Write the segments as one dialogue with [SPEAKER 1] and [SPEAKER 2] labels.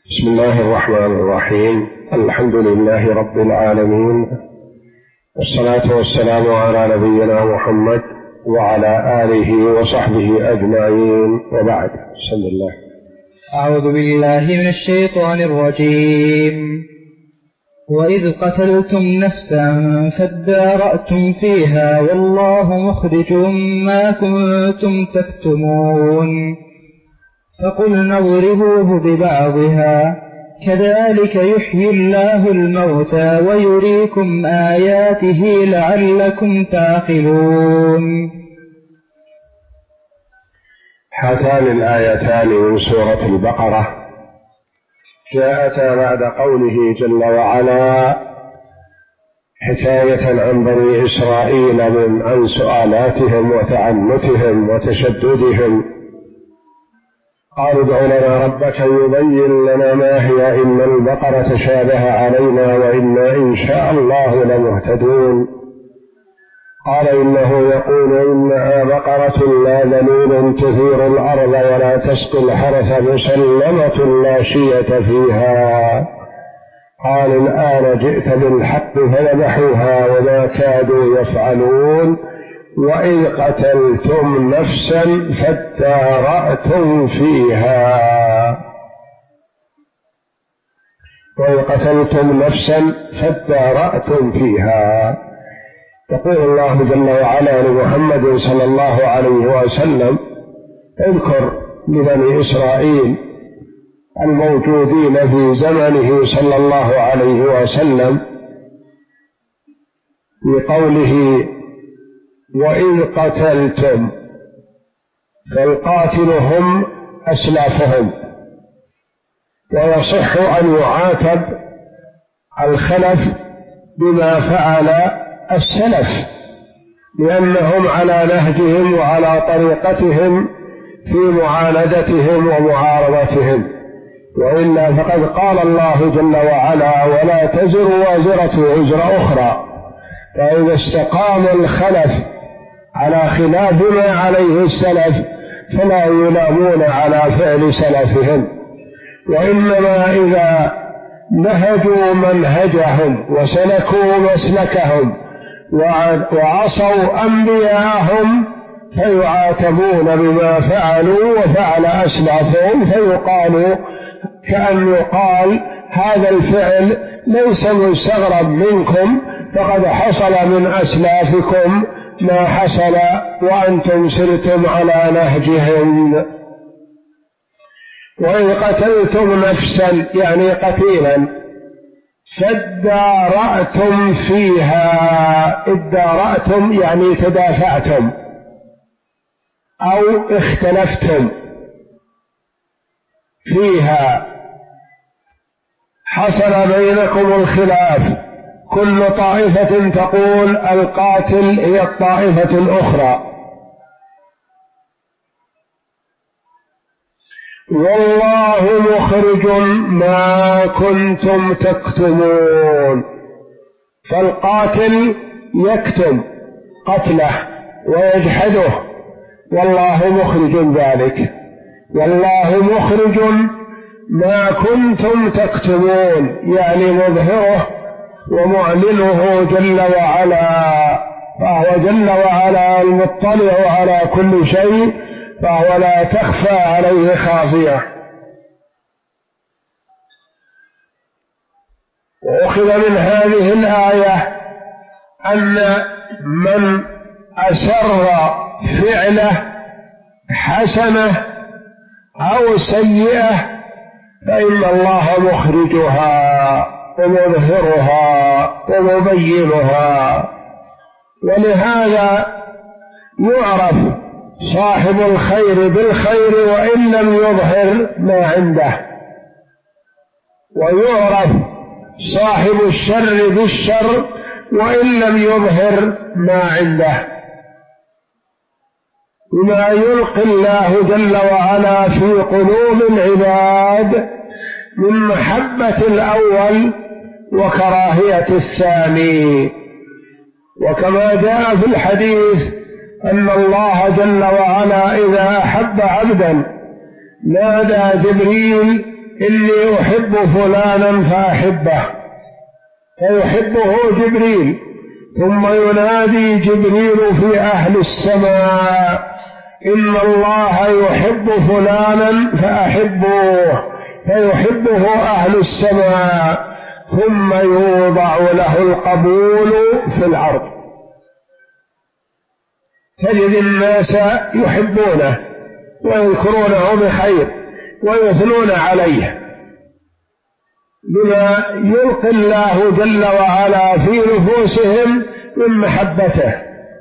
[SPEAKER 1] بسم الله الرحمن الرحيم. الحمد لله رب العالمين، والصلاة والسلام على نبينا محمد وعلى آله وصحبه أجمعين، وبعد. بسم الله.
[SPEAKER 2] أعوذ بالله من الشيطان الرجيم. وإذ قتلتم نفسا فادارأتم فيها والله مخرج ما كنتم تكتمون فقلنا اضربوه ببعضها كذلك يحيي الله الموتى ويريكم آياته لعلكم تعقلون.
[SPEAKER 1] هاتان الآيتان من سورة البقرة جاءتا بعد قوله جل وعلا حكاية عن بني إسرائيل عن سؤالاتهم وتعنتهم وتشددهم. قالوا ادع لنا ربك يبين لنا ما هي إن البقرة تشابه علينا وإنا إن شاء الله لمهتدون. قال إنه يقول إنها بقرة لا ذلول تثير الأرض ولا تسقي الحرث مسلمة لا شية فيها. قال الآن جئت بالحق فذبحوها وما كادوا يفعلون وإذ قتلتم نفسا فادارأتم فيها. وإذ قتلتم نفسا فادارأتم فيها. يقول الله جل وعلا لمحمد صلى الله عليه وسلم اذكر لبني إسرائيل الموجودين في زمنه صلى الله عليه وسلم بقوله وإذ قتلتم، فالقاتل هم أسلافهم، ويصح أن يعاتب الخلف بما فعل السلف لأنهم على نهجهم وعلى طريقتهم في معاندتهم ومعارضتهم، وإلا فقد قال الله جل وعلا ولا تزر وازرة وزر أخرى. فإذا استقام الخلف على خلاف ما عليه السلف فلا يلامون على فعل سلفهم، وإنما إذا نهجوا منهجهم وسلكوا مسلكهم وعصوا أنبياءهم فيعاتبون بما فعلوا وفعل أسلافهم، فيقال كأن يقال هذا الفعل ليس مستغرب منكم فقد حصل من أسلافكم ما حصل وأنتم سرتم على نهجهم. وإن قتلتم نفسا يعني قتيلا فادارأتم فيها. ادارأتم يعني تدافعتم أو اختلفتم فيها، حصل بينكم الخلاف، كل طائفة تقول القاتل هي الطائفة الأخرى. والله مخرج ما كنتم تكتمون. فالقاتل يكتم قتله ويجحده، والله مخرج ذلك. والله مخرج ما كنتم تكتمون يعني مظهره ومعلنه جل وعلا، فهو جل وعلا المطلع على كل شيء، فهو لا تخفى عليه خافية. وأخذ من هذه الآية أن من أسر فعله حسنة أو سيئة فإن الله مخرجها ومظهرها ومبينها. ولهذا يعرف صاحب الخير بالخير وإن لم يظهر ما عنده، ويعرف صاحب الشر بالشر وإن لم يظهر ما عنده، بما يلقي الله جل وعلا في قلوب العباد من محبة الأول وكراهية الثاني. وكما جاء في الحديث أن الله جل وعلا إذا أحب عبدا نادى جبريل إني أحب فلانا فأحبه، فيحبه جبريل، ثم ينادي جبريل في أهل السماء إن الله يحب فلانا فأحبوه، فيحبه أهل السماء، ثم يوضع له القبول في الأرض، تجد الناس يحبونه ويذكرونه بخير ويثنون عليه بما يلقي الله جل وعلا في نفوسهم من محبته.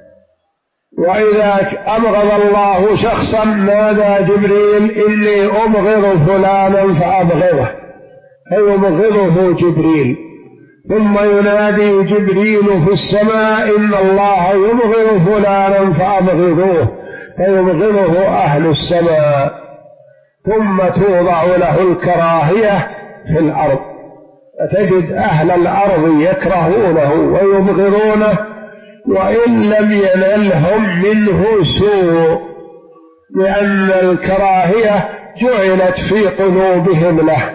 [SPEAKER 1] وإذا أبغض الله شخصا نادى جبريل إني أبغض فلانا فأبغضه، فيبغضه جبريل، ثم ينادي جبريل في السماء إن الله يبغض فلانا فأبغضوه، فيبغضه أهل السماء، ثم توضع له الكراهية في الأرض، فتجد أهل الأرض يكرهونه ويبغضونه وإن لم ينلهم منه سوء، لأن الكراهية جعلت في قلوبهم له.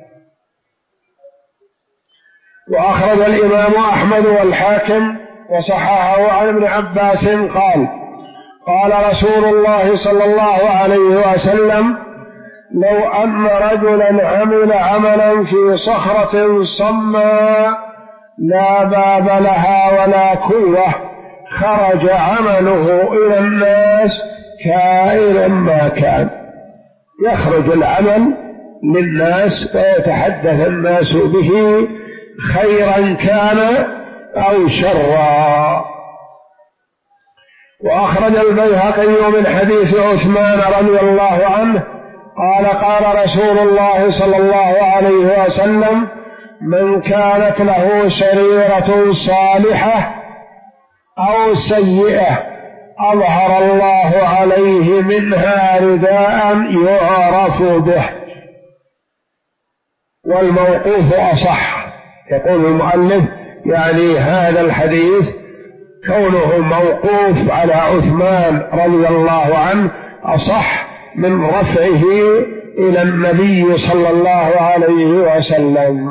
[SPEAKER 1] وأخرج الإمام أحمد والحاكم وصححه عن ابن عباس قال قال رسول الله صلى الله عليه وسلم لو أن رجلا عمل عملا في صخرة صماء لا باب لها ولا كوة خرج عمله إلى الناس كائنا ما كان، يخرج العمل للناس ويتحدث الناس به خيرا كان أو شرا. وأخرج البيهقي من حديث عثمان رضي الله عنه قال قال رسول الله صلى الله عليه وسلم من كانت له سريرة صالحة أو سيئة أظهر الله عليه منها رداء يعرف به. والموقوف أصح، يقول المؤلف يعني هذا الحديث كونه موقوف على عثمان رضي الله عنه أصح من رفعه إلى النبي صلى الله عليه وسلم.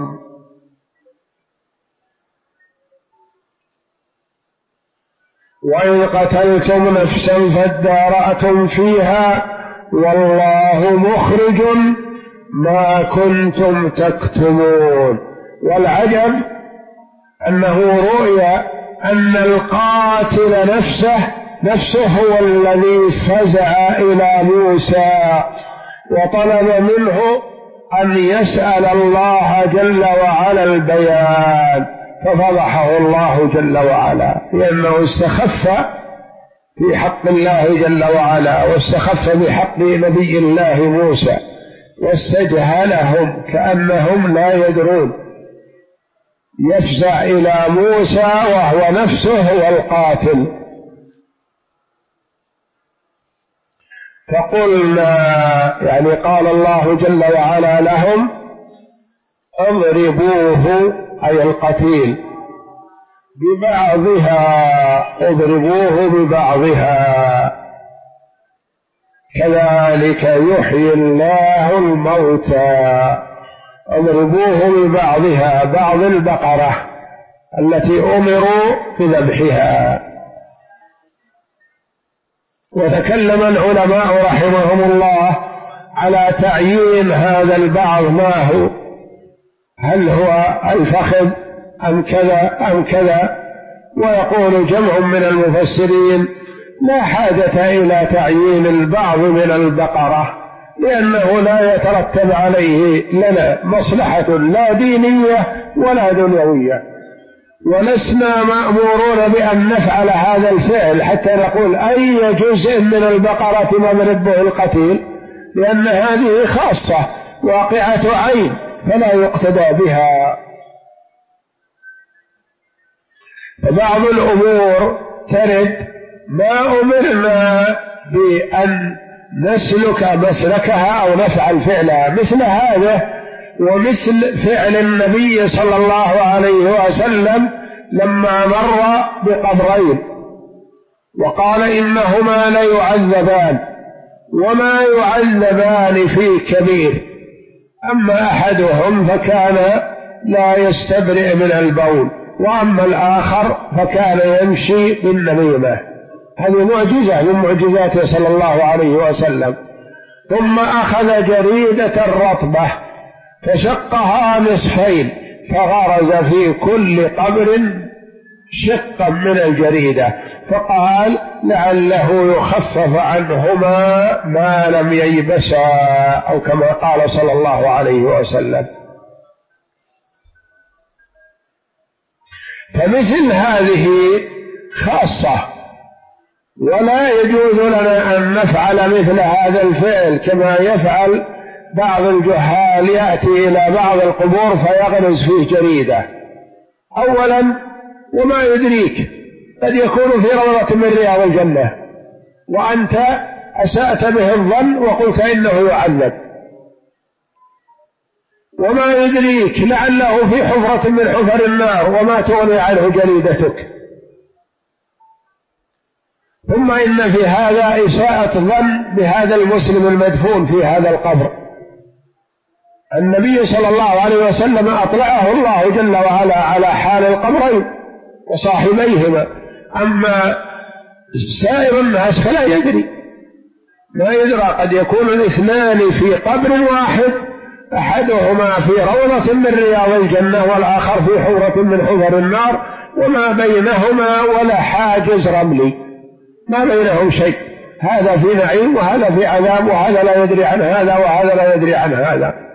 [SPEAKER 1] وإن قتلتم نفسا فادارأتم فيها والله مخرج ما كنتم تكتمون. والعجب أنه رؤي أن القاتل نفسه هو الذي فزع إلى موسى وطلب منه أن يسأل الله جل وعلا البيان، ففضحه الله جل وعلا لأنه استخف في حق الله جل وعلا واستخف بحق نبي الله موسى واستجهلهم كأنهم لا يدرون، يفزع إلى موسى وهو نفسه هو القاتل. فقلنا يعني قال الله جل وعلا لهم اضربوه أي القتيل ببعضها، اضربوه ببعضها كذلك يحيي الله الموتى. اضربوه ببعضها، بعض البقرة التي أمروا بذبحها. وتكلم العلماء رحمهم الله على تعيين هذا البعض ما هو، هل هو الفخذ أم كذا أم كذا. ويقول جمع من المفسرين لا حاجة إلى تعيين البعض من البقرة لأنه لا يترتب عليه لنا مصلحة لا دينية ولا دنيوية، ولسنا مأمورون بأن نفعل هذا الفعل حتى نقول أي جزء من البقرة نضرب به القتيل، لأن هذه خاصة واقعة عين فلا يقتدى بها. فبعض الأمور ترد ما أمرنا بأن نسلك مسلكها أو نفعل فعلها، مثل هذا ومثل فعل النبي صلى الله عليه وسلم لما مر بقبرين وقال إنهما ليعذبان وما يعذبان في كبير، أما أحدهم فكان لا يستبرئ من البول، وأما الآخر فكان يمشي بالنميمة. هذه معجزة من معجزاته صلى الله عليه وسلم. ثم أخذ جريدة رطبة فشقها نصفين فغرز في كل قبر شقا من الجريدة، فقال لعله يخفف عنهما ما لم ييبسا، أو كما قال صلى الله عليه وسلم. فمثل هذه خاصة، ولا يجوز لنا أن نفعل مثل هذا الفعل كما يفعل بعض الجهال، يأتي إلى بعض القبور فيغرز فيه جريدة. أولا وما يدريك، قد يكون في روضة من رياض الجنة وأنت أسأت به الظن وقلت إنه يعذب، وما يدريك لعله في حفرة من حفر النار وما تغني عنه جريدتك. ثم إن في هذا إساءة ظن بهذا المسلم المدفون في هذا القبر. النبي صلى الله عليه وسلم أطلعه الله جل وعلا على حال القبرين وصاحبيهما، أما سائر الناس فلا يدري، ما يدرى، قد يكون الاثنان في قبر واحد، أحدهما في روضة من رياض الجنة والآخر في حفرة من حفر النار، وما بينهما ولا حاجز رملي، ما بينهم شيء، هذا في نعيم وهذا في عذاب، وهذا لا يدري عن هذا وهذا لا يدري عن هذا.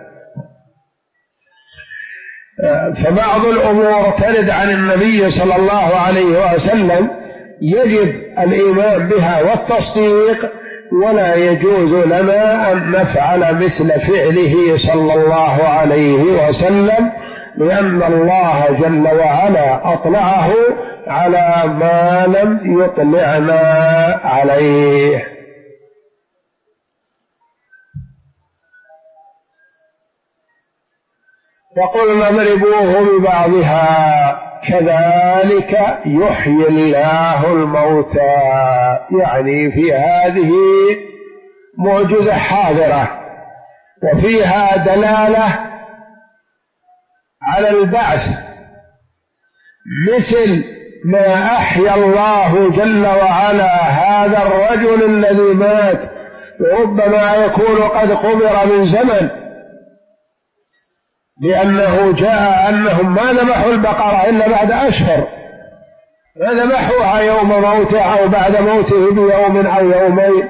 [SPEAKER 1] فبعض الأمور ترد عن النبي صلى الله عليه وسلم يجب الإيمان بها والتصديق، ولا يجوز لنا أن نفعل مثل فعله صلى الله عليه وسلم، لأن الله جل وعلا أطلعه على ما لم يطلعنا عليه. وقلنا اضربوه ببعضها كذلك يحيي الله الموتى، يعني في هذه معجزة حاضرة وفيها دلالة على البعث، مثل ما أحيا الله جل وعلا هذا الرجل الذي مات، وربما يكون قد قبر من زمن، لأنه جاء أنهم ما ذبحوا البقرة إلا بعد أشهر، ما ذبحوها يوم موته أو بعد موته بيوم أو يومين،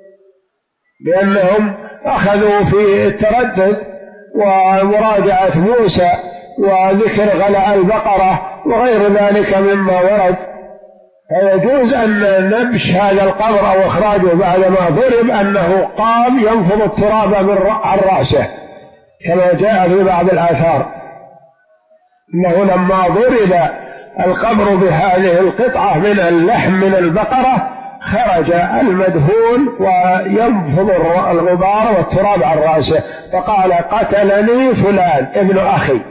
[SPEAKER 1] لأنهم أخذوا في التردد ومراجعة موسى وذكر غلاء البقرة وغير ذلك مما ورد. فيجوز أن نبش هذا القبر أو إخراجه بعدما ضرب أنه قام ينفض التراب عن رأسه، كما جاء في بعض الآثار أنه لما ضرب القبر بهذه القطعة من اللحم من البقرة خرج المدفون وينفض الغبار والتراب عن رأسه، فقال قتلني فلان ابن أخي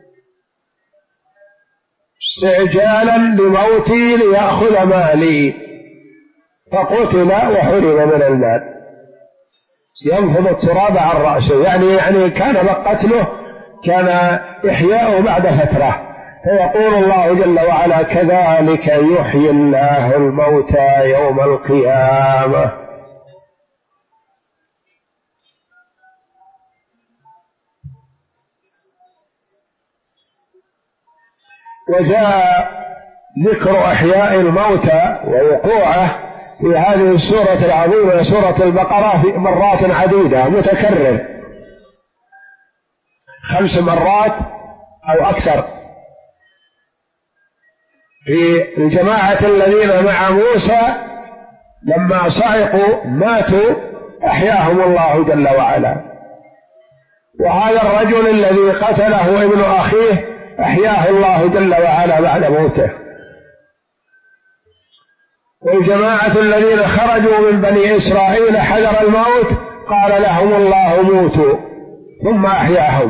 [SPEAKER 1] استعجالا لموتي ليأخذ مالي، فقتل وحرم من المال، ينفض التراب عن رأسه، يعني كان قتله كان إحياؤه بعد فترة. فيقول الله جل وعلا كذلك يحيي الله الموتى يوم القيامة. وجاء ذكر إحياء الموتى ووقوعه في هذه السورة العظيمة سورة البقرة في مرات عديدة متكرر، 5 مرات أو أكثر. في الجماعة الذين مع موسى لما صعقوا ماتوا أحياهم الله جل وعلا، وهذا الرجل الذي قتله ابن أخيه أحياه الله جل وعلا بعد موته. والجماعة الذين خرجوا من بني إسرائيل حذر الموت قال لهم الله موتوا ثم أحياهم.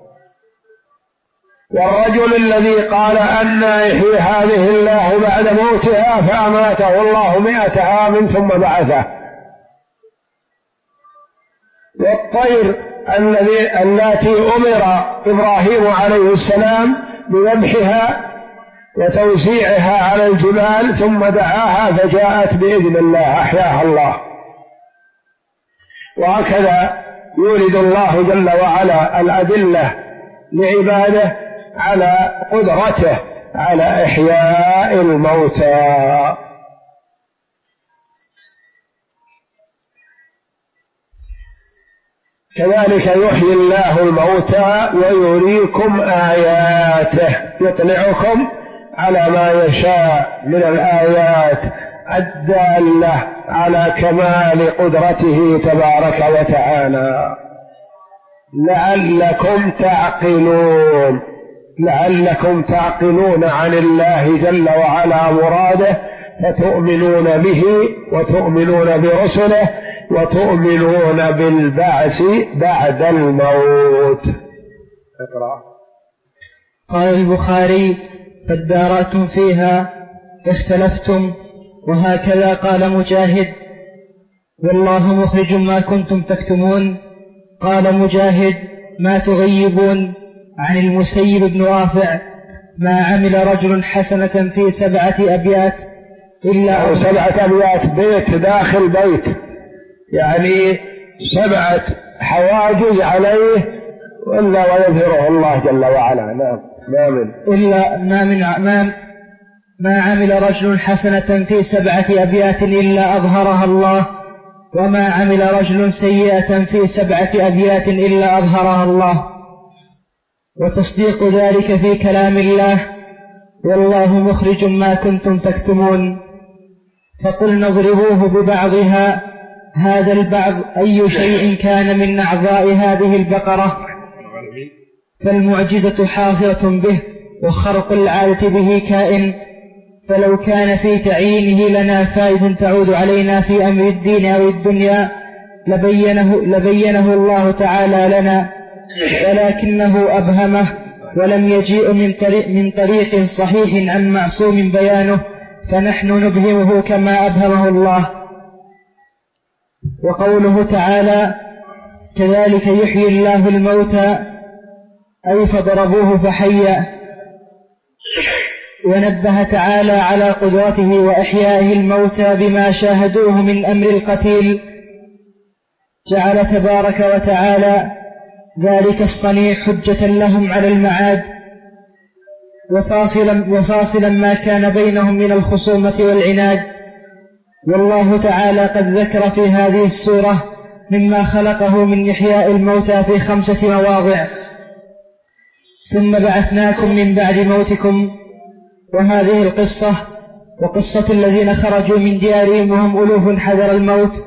[SPEAKER 1] والرجل الذي قال أن يحيي هذه الله بعد موتها فأماته الله 100 عام ثم بعثه. والطير التي أمر إبراهيم عليه السلام بذبحها وتوزيعها على الجبال ثم دعاها فجاءت بإذن الله، أحياها الله. وهكذا يولد الله جل وعلا الأدلة لعباده على قدرته على إحياء الموتى. كذلك يحيي الله الموتى ويريكم آياته، يطلعكم على ما يشاء من الآيات الدالة على كمال قدرته تبارك وتعالى لعلكم تعقلون عن الله جل وعلا مراده، فتؤمنون به وتؤمنون برسله وتؤمنون بالبعث بعد الموت. اقرأ.
[SPEAKER 2] قال البخاري: فادارأتم فيها اختلفتم. وهكذا قال مجاهد: والله مخرج ما كنتم تكتمون. قال مجاهد: ما تغيبون. عن المسيب بن رافع: ما عمل رجل حسنة في 7 أبيات إلا
[SPEAKER 1] 7 أبيات بيت داخل بيت، يعني 7 حواجز عليه إلا ويظهره الله جل وعلا. نعم.
[SPEAKER 2] ما عمل رجل حسنة في 7 أبيات إلا أظهرها الله، وما عمل رجل سيئة في 7 أبيات إلا أظهرها الله. وتصديق ذلك في كلام الله: والله مخرج ما كنتم تكتمون. فقلنا اضربوه ببعضها. هذا البعض أي شيء كان من أعضاء هذه البقرة، فالمعجزة حاصلة به، وخرق العادة به كائن. فلو كان في تعيينه لنا فائدة تعود علينا في أمر الدين أو الدنيا لبينه الله تعالى لنا، ولكنه أبهمه ولم يجيء من طريق صحيح عن معصوم بيانه، فنحن نبهمه كما أبهمه الله. وقوله تعالى: كذلك يحيي الله الموتى، أي فضربوه فحيا. ونبه تعالى على قدرته وإحيائه الموتى بما شاهدوه من أمر القتيل. جعل تبارك وتعالى ذلك الصنيع حجة لهم على المعاد، وفاصلا ما كان بينهم من الخصومة والعناد. والله تعالى قد ذكر في هذه السورة مما خلقه من إحياء الموتى في 5 مواضع: ثم بعثناكم من بعد موتكم. وهذه القصة وقصة الذين خرجوا من ديارهم وهم ألوف حذر الموت،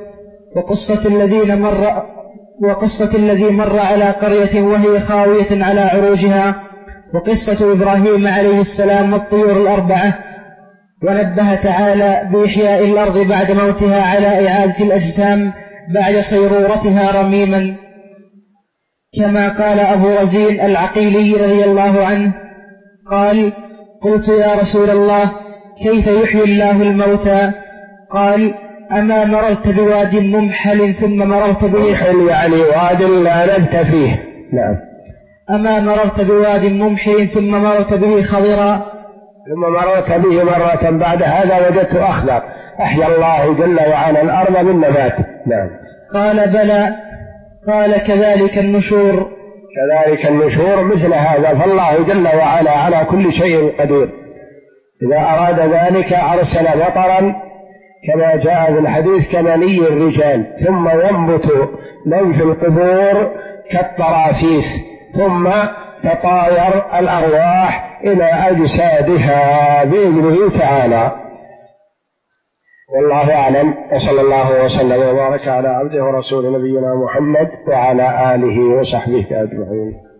[SPEAKER 2] وقصة الذي مر على قرية وهي خاوية على عروشها، وقصة إبراهيم عليه السلام والطيور 4. ونبه تعالى بإحياء الأرض بعد موتها على إعادة الأجسام بعد صيرورتها رميما، كما قال أبو رزين العقيلي رضي الله عنه قال: قلت يا رسول الله كيف يحيي الله الموتى؟ قال: أما مررت بواد ممحل ثم مررت به
[SPEAKER 1] ممحل يعني واد لا نبت فيه. نعم.
[SPEAKER 2] أما مررت بواد ممحل ثم مررت به خضرا
[SPEAKER 1] ثم مررت به مرة بعد هذا وجدت أخضر، أحيا الله جل وعلا الأرض بالنبات. نعم.
[SPEAKER 2] قال: بلى. قال: كذلك النشور
[SPEAKER 1] مثل هذا، فالله جل وعلا على كل شيء قدير. إذا أراد ذلك أرسل مطرا كما جاء في الحديث كمني الرجال، ثم ينبت من في القبور كالطرافيس، ثم تطاير الأرواح إلى أجسادها بإذنه تعالى. والله أعلم، وصلى الله وسلم وبارك على عبده ورسوله نبينا محمد وعلى آله وصحبه أجمعين.